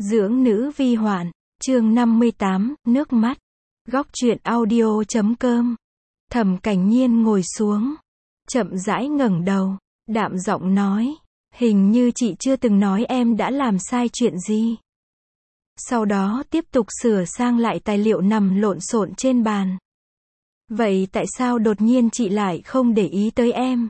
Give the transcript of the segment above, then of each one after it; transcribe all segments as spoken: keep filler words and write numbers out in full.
Dưỡng nữ vi hoạn, chương năm mươi tám, nước mắt. Góc truyện audio chấm com. Thẩm Cảnh Nhiên ngồi xuống, chậm rãi ngẩng đầu, đạm giọng nói, hình như chị chưa từng nói em đã làm sai chuyện gì. Sau đó tiếp tục sửa sang lại tài liệu nằm lộn xộn trên bàn. Vậy tại sao đột nhiên chị lại không để ý tới em?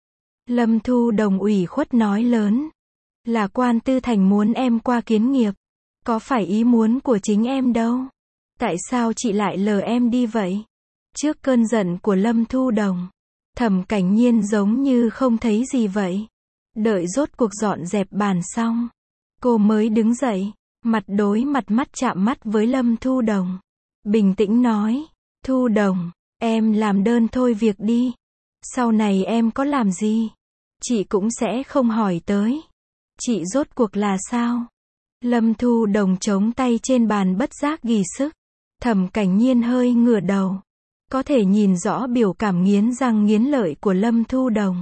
Lâm Thu Đồng ủy khuất nói lớn. Là Quan Tư Thành muốn em qua kiến nghiệp. Có phải ý muốn của chính em đâu. Tại sao chị lại lờ em đi vậy? Trước cơn giận của Lâm Thu Đồng, Thẩm Cảnh Nhiên giống như không thấy gì vậy. Đợi rốt cuộc dọn dẹp bàn xong, cô mới đứng dậy, mặt đối mặt mắt chạm mắt với Lâm Thu Đồng. Bình tĩnh nói, Thu Đồng, em làm đơn thôi việc đi. Sau này em có làm gì, chị cũng sẽ không hỏi tới. Chị rốt cuộc là sao? Lâm Thu Đồng chống tay trên bàn bất giác ghi sức. Thẩm Cảnh Nhiên hơi ngửa đầu, có thể nhìn rõ biểu cảm nghiến răng nghiến lợi của Lâm Thu Đồng,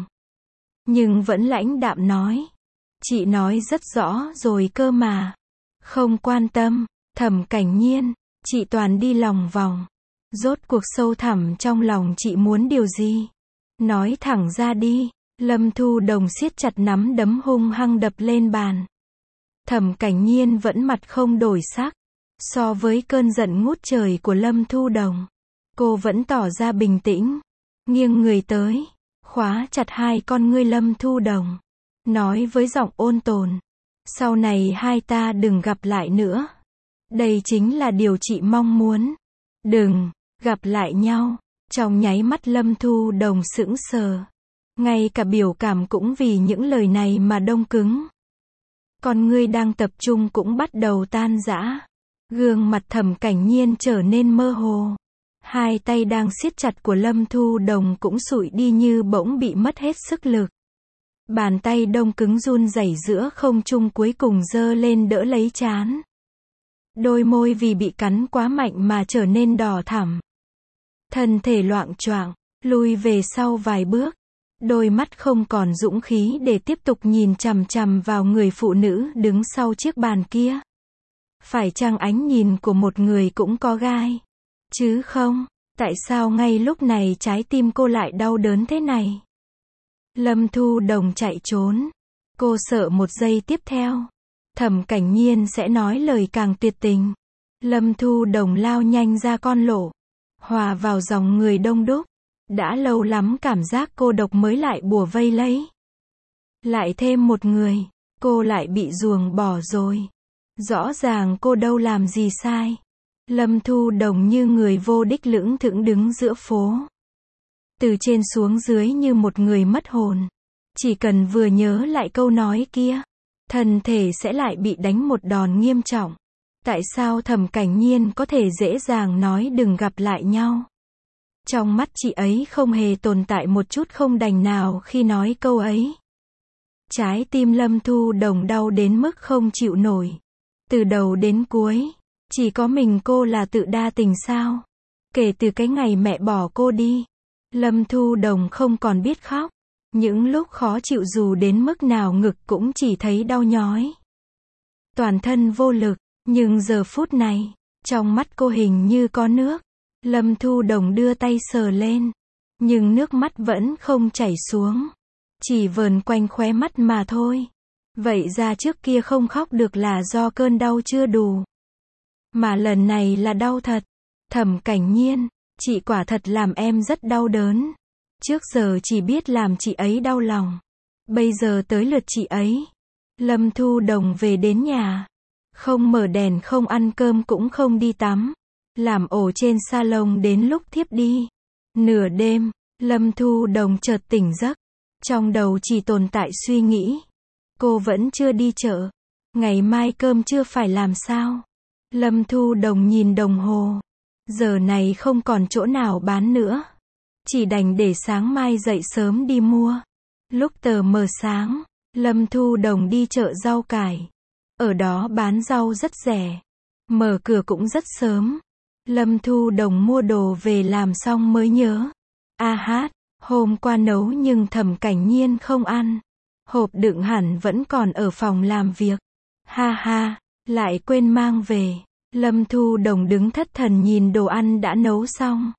nhưng vẫn lãnh đạm nói, chị nói rất rõ rồi cơ mà. Không quan tâm. Thẩm Cảnh Nhiên, chị toàn đi lòng vòng. Rốt cuộc sâu thẳm trong lòng chị muốn điều gì? Nói thẳng ra đi. Lâm Thu Đồng siết chặt nắm đấm hung hăng đập lên bàn. Thẩm Cảnh Nhiên vẫn mặt không đổi sắc. So với cơn giận ngút trời của Lâm Thu Đồng, cô vẫn tỏ ra bình tĩnh. Nghiêng người tới, khóa chặt hai con ngươi Lâm Thu Đồng, nói với giọng ôn tồn, sau này hai ta đừng gặp lại nữa. Đây chính là điều chị mong muốn. Đừng gặp lại nhau. Trong nháy mắt Lâm Thu Đồng sững sờ. Ngay cả biểu cảm cũng vì những lời này mà đông cứng. Con ngươi đang tập trung cũng bắt đầu tan rã. Gương mặt Thẩm Cảnh Nhiên trở nên mơ hồ. Hai tay đang siết chặt của Lâm Thu Đồng cũng sụi đi như bỗng bị mất hết sức lực. Bàn tay đông cứng run rẩy giữa không trung cuối cùng giơ lên đỡ lấy trán. Đôi môi vì bị cắn quá mạnh mà trở nên đỏ thẳm. Thân thể loạng choạng, lùi về sau vài bước. Đôi mắt không còn dũng khí để tiếp tục nhìn chằm chằm vào người phụ nữ đứng sau chiếc bàn kia. Phải chăng ánh nhìn của một người cũng có gai? Chứ không, tại sao ngay lúc này trái tim cô lại đau đớn thế này? Lâm Thu Đồng chạy trốn. Cô sợ một giây tiếp theo, Thẩm Cảnh Nhiên sẽ nói lời càng tuyệt tình. Lâm Thu Đồng lao nhanh ra con lộ, hòa vào dòng người đông đúc. Đã lâu lắm cảm giác cô độc mới lại bủa vây lấy. Lại thêm một người, cô lại bị ruồng bỏ rồi. Rõ ràng cô đâu làm gì sai. Lâm Thu Đồng như người vô đích lững thững đứng giữa phố. Từ trên xuống dưới như một người mất hồn. Chỉ cần vừa nhớ lại câu nói kia, thân thể sẽ lại bị đánh một đòn nghiêm trọng. Tại sao Thẩm Cảnh Nhiên có thể dễ dàng nói đừng gặp lại nhau? Trong mắt chị ấy không hề tồn tại một chút không đành nào khi nói câu ấy. Trái tim Lâm Thu Đồng đau đến mức không chịu nổi. Từ đầu đến cuối, chỉ có mình cô là tự đa tình sao? Kể từ cái ngày mẹ bỏ cô đi, Lâm Thu Đồng không còn biết khóc. Những lúc khó chịu dù đến mức nào ngực cũng chỉ thấy đau nhói. Toàn thân vô lực, nhưng giờ phút này, trong mắt cô hình như có nước. Lâm Thu Đồng đưa tay sờ lên, nhưng nước mắt vẫn không chảy xuống. Chỉ vờn quanh khóe mắt mà thôi. Vậy ra trước kia không khóc được là do cơn đau chưa đủ. Mà lần này là đau thật. Thẩm Cảnh Nhiên, chị quả thật làm em rất đau đớn. Trước giờ chỉ biết làm chị ấy đau lòng. Bây giờ tới lượt chị ấy. Lâm Thu Đồng về đến nhà. Không mở đèn, không ăn cơm cũng không đi tắm. Làm ổ trên salon đến lúc thiếp đi. Nửa đêm, Lâm Thu Đồng chợt tỉnh giấc. Trong đầu chỉ tồn tại suy nghĩ. Cô vẫn chưa đi chợ. Ngày mai cơm chưa phải làm sao? Lâm Thu Đồng nhìn đồng hồ. Giờ này không còn chỗ nào bán nữa. Chỉ đành để sáng mai dậy sớm đi mua. Lúc tờ mờ sáng, Lâm Thu Đồng đi chợ rau cải. Ở đó bán rau rất rẻ. Mở cửa cũng rất sớm. Lâm Thu Đồng mua đồ về làm xong mới nhớ. A hát, hôm qua nấu nhưng Thẩm Cảnh Nhiên không ăn. Hộp đựng hẳn vẫn còn ở phòng làm việc. Ha ha, lại quên mang về. Lâm Thu Đồng đứng thất thần nhìn đồ ăn đã nấu xong.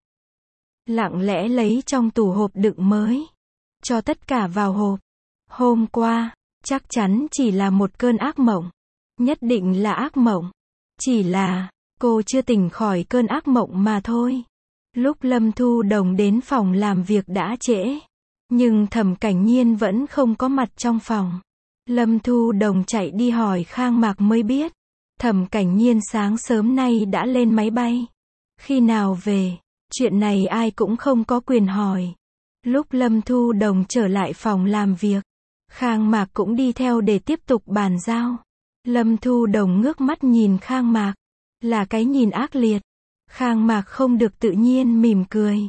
Lặng lẽ lấy trong tủ hộp đựng mới. Cho tất cả vào hộp. Hôm qua, chắc chắn chỉ là một cơn ác mộng. Nhất định là ác mộng. Chỉ là, cô chưa tỉnh khỏi cơn ác mộng mà thôi. Lúc Lâm Thu Đồng đến phòng làm việc đã trễ. Nhưng Thẩm Cảnh Nhiên vẫn không có mặt trong phòng. Lâm Thu Đồng chạy đi hỏi Khang Mạc mới biết. Thẩm Cảnh Nhiên sáng sớm nay đã lên máy bay. Khi nào về? Chuyện này ai cũng không có quyền hỏi. Lúc Lâm Thu Đồng trở lại phòng làm việc, Khang Mạc cũng đi theo để tiếp tục bàn giao. Lâm Thu Đồng ngước mắt nhìn Khang Mạc. Là cái nhìn ác liệt. Khang Mạc không được tự nhiên mỉm cười.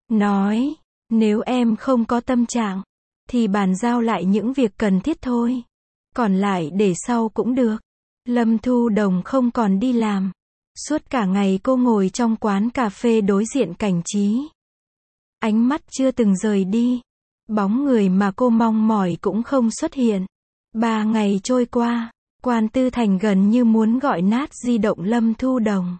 Nói, nếu em không có tâm trạng, thì bàn giao lại những việc cần thiết thôi. Còn lại để sau cũng được. Lâm Thu Đồng không còn đi làm. Suốt cả ngày cô ngồi trong quán cà phê đối diện Cảnh Trí. Ánh mắt chưa từng rời đi. Bóng người mà cô mong mỏi cũng không xuất hiện. Ba ngày trôi qua, Quan Tư Thành gần như muốn gọi nát di động Lâm Thu Đồng.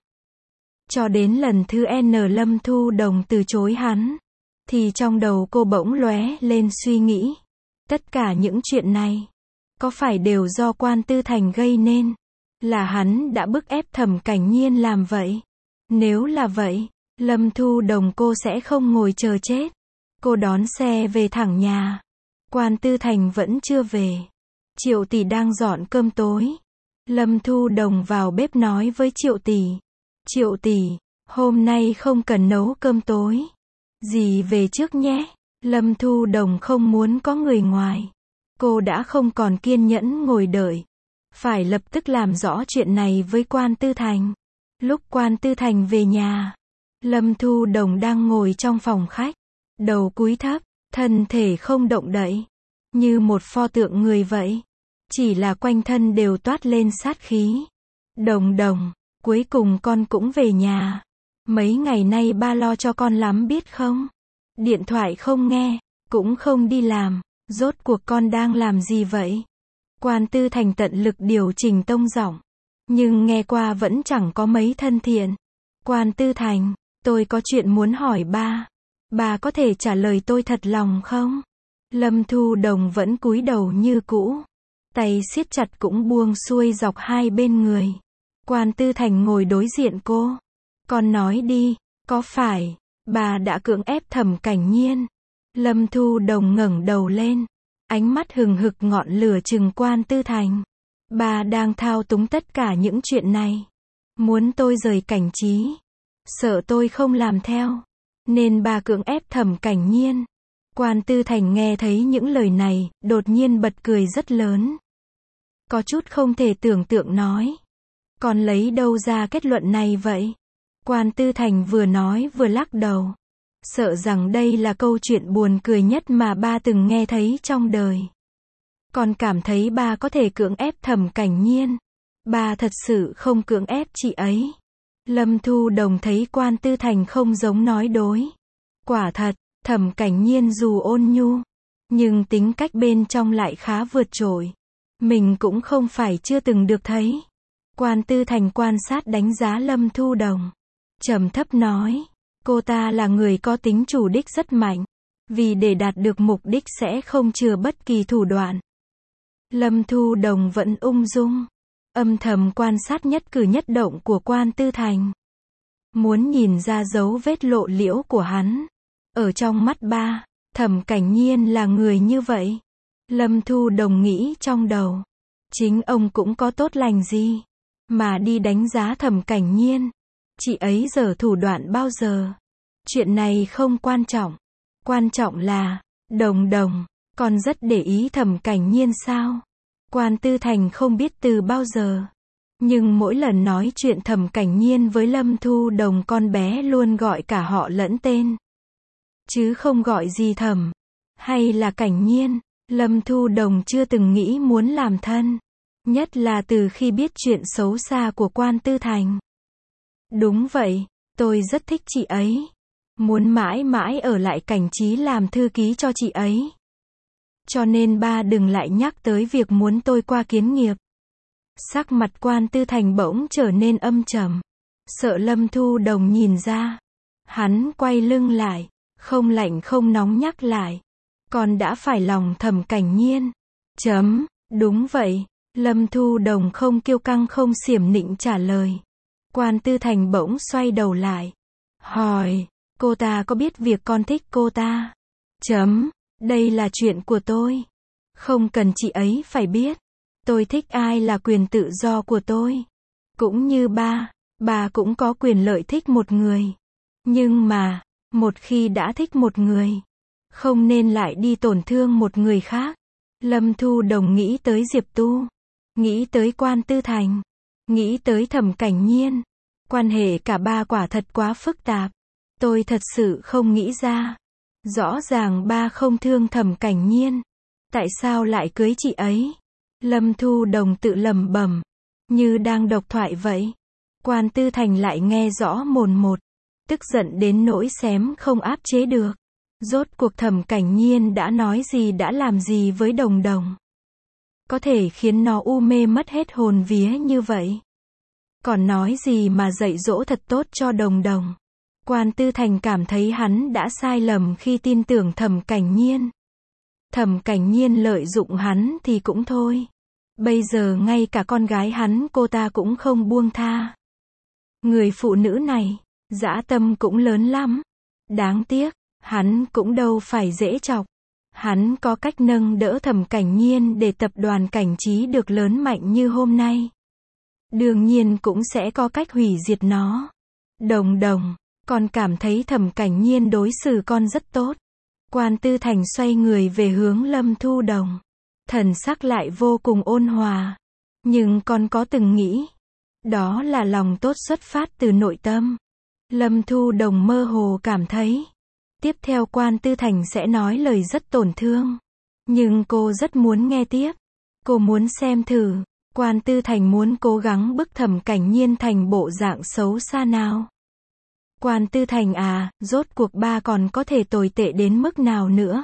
Cho đến lần thứ N Lâm Thu Đồng từ chối hắn, thì trong đầu cô bỗng lóe lên suy nghĩ. Tất cả những chuyện này, có phải đều do Quan Tư Thành gây nên? Là hắn đã bức ép Thẩm Cảnh Nhiên làm vậy? Nếu là vậy, Lâm Thu Đồng cô sẽ không ngồi chờ chết. Cô đón xe về thẳng nhà. Quan Tư Thành vẫn chưa về. Triệu tỷ đang dọn cơm tối. Lâm Thu Đồng vào bếp nói với Triệu tỷ. Triệu tỷ, hôm nay không cần nấu cơm tối. Dì về trước nhé. Lâm Thu Đồng không muốn có người ngoài. Cô đã không còn kiên nhẫn ngồi đợi. Phải lập tức làm rõ chuyện này với Quan Tư Thành. Lúc Quan Tư Thành về nhà, Lâm Thu Đồng đang ngồi trong phòng khách. Đầu cúi thấp, thân thể không động đậy. Như một pho tượng người vậy. Chỉ là quanh thân đều toát lên sát khí. Đồng Đồng, cuối cùng con cũng về nhà. Mấy ngày nay ba lo cho con lắm biết không? Điện thoại không nghe, cũng không đi làm. Rốt cuộc con đang làm gì vậy? Quan Tư Thành tận lực điều chỉnh tông giọng. Nhưng nghe qua vẫn chẳng có mấy thân thiện. Quan Tư Thành, tôi có chuyện muốn hỏi ba. Bà có thể trả lời tôi thật lòng không? Lâm Thu Đồng vẫn cúi đầu như cũ. Tay siết chặt cũng buông xuôi dọc hai bên người. Quan Tư Thành ngồi đối diện cô. Con nói đi, có phải bà đã cưỡng ép Thẩm Cảnh Nhiên? Lâm Thu Đồng ngẩng đầu lên. Ánh mắt hừng hực ngọn lửa trừng Quan Tư Thành. Bà đang thao túng tất cả những chuyện này. Muốn tôi rời Cảnh Trí. Sợ tôi không làm theo. Nên bà cưỡng ép Thẩm Cảnh Nhiên. Quan Tư Thành nghe thấy những lời này, đột nhiên bật cười rất lớn. Có chút không thể tưởng tượng nói. Con lấy đâu ra kết luận này vậy? Quan Tư Thành vừa nói vừa lắc đầu. Sợ rằng đây là câu chuyện buồn cười nhất mà ba từng nghe thấy trong đời. Con cảm thấy ba có thể cưỡng ép Thẩm Cảnh Nhiên. Ba thật sự không cưỡng ép chị ấy. Lâm Thu Đồng thấy Quan Tư Thành không giống nói dối. Quả thật, Thẩm Cảnh Nhiên dù ôn nhu, nhưng tính cách bên trong lại khá vượt trội. Mình cũng không phải chưa từng được thấy. Quan Tư Thành quan sát đánh giá Lâm Thu Đồng. Trầm thấp nói, cô ta là người có tính chủ đích rất mạnh. Vì để đạt được mục đích sẽ không chừa bất kỳ thủ đoạn. Lâm Thu Đồng vẫn ung dung, âm thầm quan sát nhất cử nhất động của Quan Tư Thành. Muốn nhìn ra dấu vết lộ liễu của hắn. Ở trong mắt ba, Thẩm Cảnh Nhiên là người như vậy. Lâm Thu Đồng nghĩ trong đầu. Chính ông cũng có tốt lành gì mà đi đánh giá Thẩm Cảnh Nhiên. Chị ấy giở thủ đoạn bao giờ? Chuyện này không quan trọng. Quan trọng là, Đồng Đồng, con rất để ý Thẩm Cảnh Nhiên sao? Quan Tư Thành không biết từ bao giờ. Nhưng mỗi lần nói chuyện Thẩm Cảnh Nhiên với Lâm Thu Đồng con bé luôn gọi cả họ lẫn tên. Chứ không gọi gì Thẩm. Hay là Cảnh Nhiên. Lâm Thu Đồng chưa từng nghĩ muốn làm thân. Nhất là từ khi biết chuyện xấu xa của Quan Tư Thành. Đúng vậy, tôi rất thích chị ấy. Muốn mãi mãi ở lại Cảnh Trí làm thư ký cho chị ấy. Cho nên ba đừng lại nhắc tới việc muốn tôi qua kiến nghiệp. Sắc mặt Quan Tư Thành bỗng trở nên âm trầm. Sợ Lâm Thu Đồng nhìn ra. Hắn quay lưng lại, không lạnh không nóng nhắc lại. Con đã phải lòng Thẩm Cảnh Nhiên. Chấm, đúng vậy. Lâm Thu Đồng không kiêu căng không xiểm nịnh trả lời. Quan Tư Thành bỗng xoay đầu lại. Hỏi, cô ta có biết việc con thích cô ta? Chấm, đây là chuyện của tôi. Không cần chị ấy phải biết. Tôi thích ai là quyền tự do của tôi. Cũng như ba, bà cũng có quyền lợi thích một người. Nhưng mà, một khi đã thích một người, không nên lại đi tổn thương một người khác. Lâm Thu Đồng nghĩ tới Diệp Tu, nghĩ tới Quan Tư Thành, nghĩ tới Thẩm Cảnh Nhiên. Quan hệ cả ba quả thật quá phức tạp. Tôi thật sự không nghĩ ra. Rõ ràng ba không thương Thẩm Cảnh Nhiên. Tại sao lại cưới chị ấy? Lâm Thu Đồng tự lẩm bẩm, như đang độc thoại vậy. Quan Tư Thành lại nghe rõ mồn một, tức giận đến nỗi xém không áp chế được. Rốt cuộc Thẩm Cảnh Nhiên đã nói gì đã làm gì với Đồng Đồng? Có thể khiến nó u mê mất hết hồn vía như vậy? Còn nói gì mà dạy dỗ thật tốt cho Đồng Đồng? Quan Tư Thành cảm thấy hắn đã sai lầm khi tin tưởng Thẩm Cảnh Nhiên. Thẩm Cảnh Nhiên lợi dụng hắn thì cũng thôi. Bây giờ ngay cả con gái hắn cô ta cũng không buông tha. Người phụ nữ này, dã tâm cũng lớn lắm. Đáng tiếc, hắn cũng đâu phải dễ chọc. Hắn có cách nâng đỡ Thẩm Cảnh Nhiên để tập đoàn Cảnh Trí được lớn mạnh như hôm nay. Đương nhiên cũng sẽ có cách hủy diệt nó. Đồng Đồng, con cảm thấy Thẩm Cảnh Nhiên đối xử con rất tốt. Quan Tư Thành xoay người về hướng Lâm Thu Đồng. Thần sắc lại vô cùng ôn hòa. Nhưng con có từng nghĩ, đó là lòng tốt xuất phát từ nội tâm. Lâm Thu Đồng mơ hồ cảm thấy, tiếp theo Quan Tư Thành sẽ nói lời rất tổn thương. Nhưng cô rất muốn nghe tiếp. Cô muốn xem thử, Quan Tư Thành muốn cố gắng bức Thẩm Cảnh Nhiên thành bộ dạng xấu xa nào. Quan Tư Thành à, rốt cuộc ba còn có thể tồi tệ đến mức nào nữa?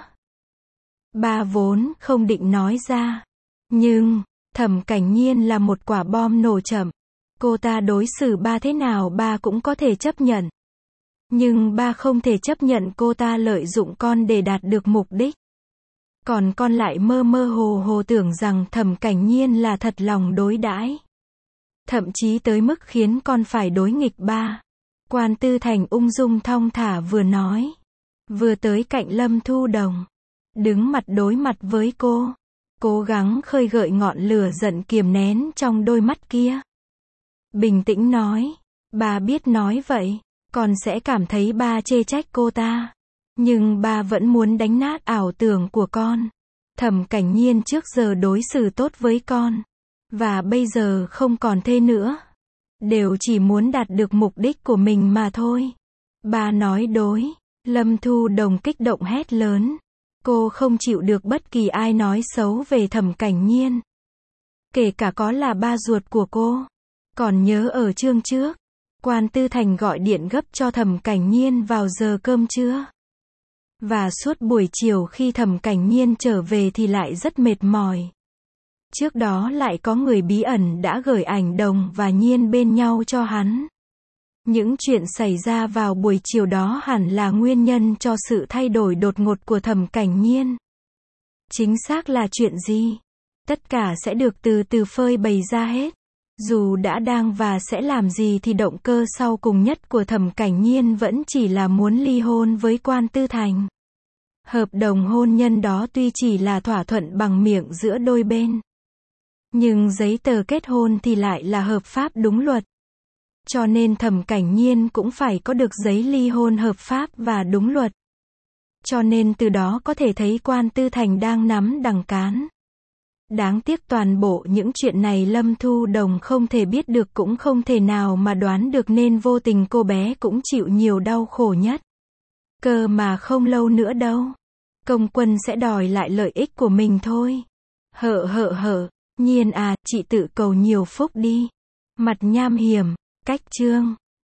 Ba vốn không định nói ra. Nhưng, Thẩm Cảnh Nhiên là một quả bom nổ chậm. Cô ta đối xử ba thế nào ba cũng có thể chấp nhận. Nhưng ba không thể chấp nhận cô ta lợi dụng con để đạt được mục đích. Còn con lại mơ mơ hồ hồ tưởng rằng Thẩm Cảnh Nhiên là thật lòng đối đãi. Thậm chí tới mức khiến con phải đối nghịch ba. Quan Tư Thành ung dung thong thả vừa nói, vừa tới cạnh Lâm Thu Đồng, đứng mặt đối mặt với cô, cố gắng khơi gợi ngọn lửa giận kiềm nén trong đôi mắt kia. Bình tĩnh nói, ba biết nói vậy, con sẽ cảm thấy ba chê trách cô ta. Nhưng ba vẫn muốn đánh nát ảo tưởng của con. Thẩm Cảnh Nhiên trước giờ đối xử tốt với con, và bây giờ không còn thế nữa. Đều chỉ muốn đạt được mục đích của mình mà thôi. Ba nói đối. Lâm Thu Đồng kích động hét lớn. Cô không chịu được bất kỳ ai nói xấu về Thẩm Cảnh Nhiên. Kể cả có là ba ruột của cô. Còn nhớ ở chương trước, Quan Tư Thành gọi điện gấp cho Thẩm Cảnh Nhiên vào giờ cơm trưa. Và suốt buổi chiều khi Thẩm Cảnh Nhiên trở về thì lại rất mệt mỏi. Trước đó lại có người bí ẩn đã gửi ảnh Đồng và Nhiên bên nhau cho hắn. Những chuyện xảy ra vào buổi chiều đó hẳn là nguyên nhân cho sự thay đổi đột ngột của Thẩm Cảnh Nhiên. Chính xác là chuyện gì? Tất cả sẽ được từ từ phơi bày ra hết. Dù đã đang và sẽ làm gì thì động cơ sau cùng nhất của Thẩm Cảnh Nhiên vẫn chỉ là muốn ly hôn với Quan Tư Thành. Hợp đồng hôn nhân đó tuy chỉ là thỏa thuận bằng miệng giữa đôi bên, nhưng giấy tờ kết hôn thì lại là hợp pháp đúng luật. Cho nên Thẩm Cảnh Nhiên cũng phải có được giấy ly hôn hợp pháp và đúng luật. Cho nên từ đó có thể thấy Quan Tư Thành đang nắm đằng cán. Đáng tiếc toàn bộ những chuyện này Lâm Thu Đồng không thể biết được cũng không thể nào mà đoán được nên vô tình cô bé cũng chịu nhiều đau khổ nhất. Cơ mà không lâu nữa đâu. Công Quân sẽ đòi lại lợi ích của mình thôi. Hợ hợ hợ, Nhiên à, chị tự cầu nhiều phúc đi. Mặt nham hiểm, cách chương.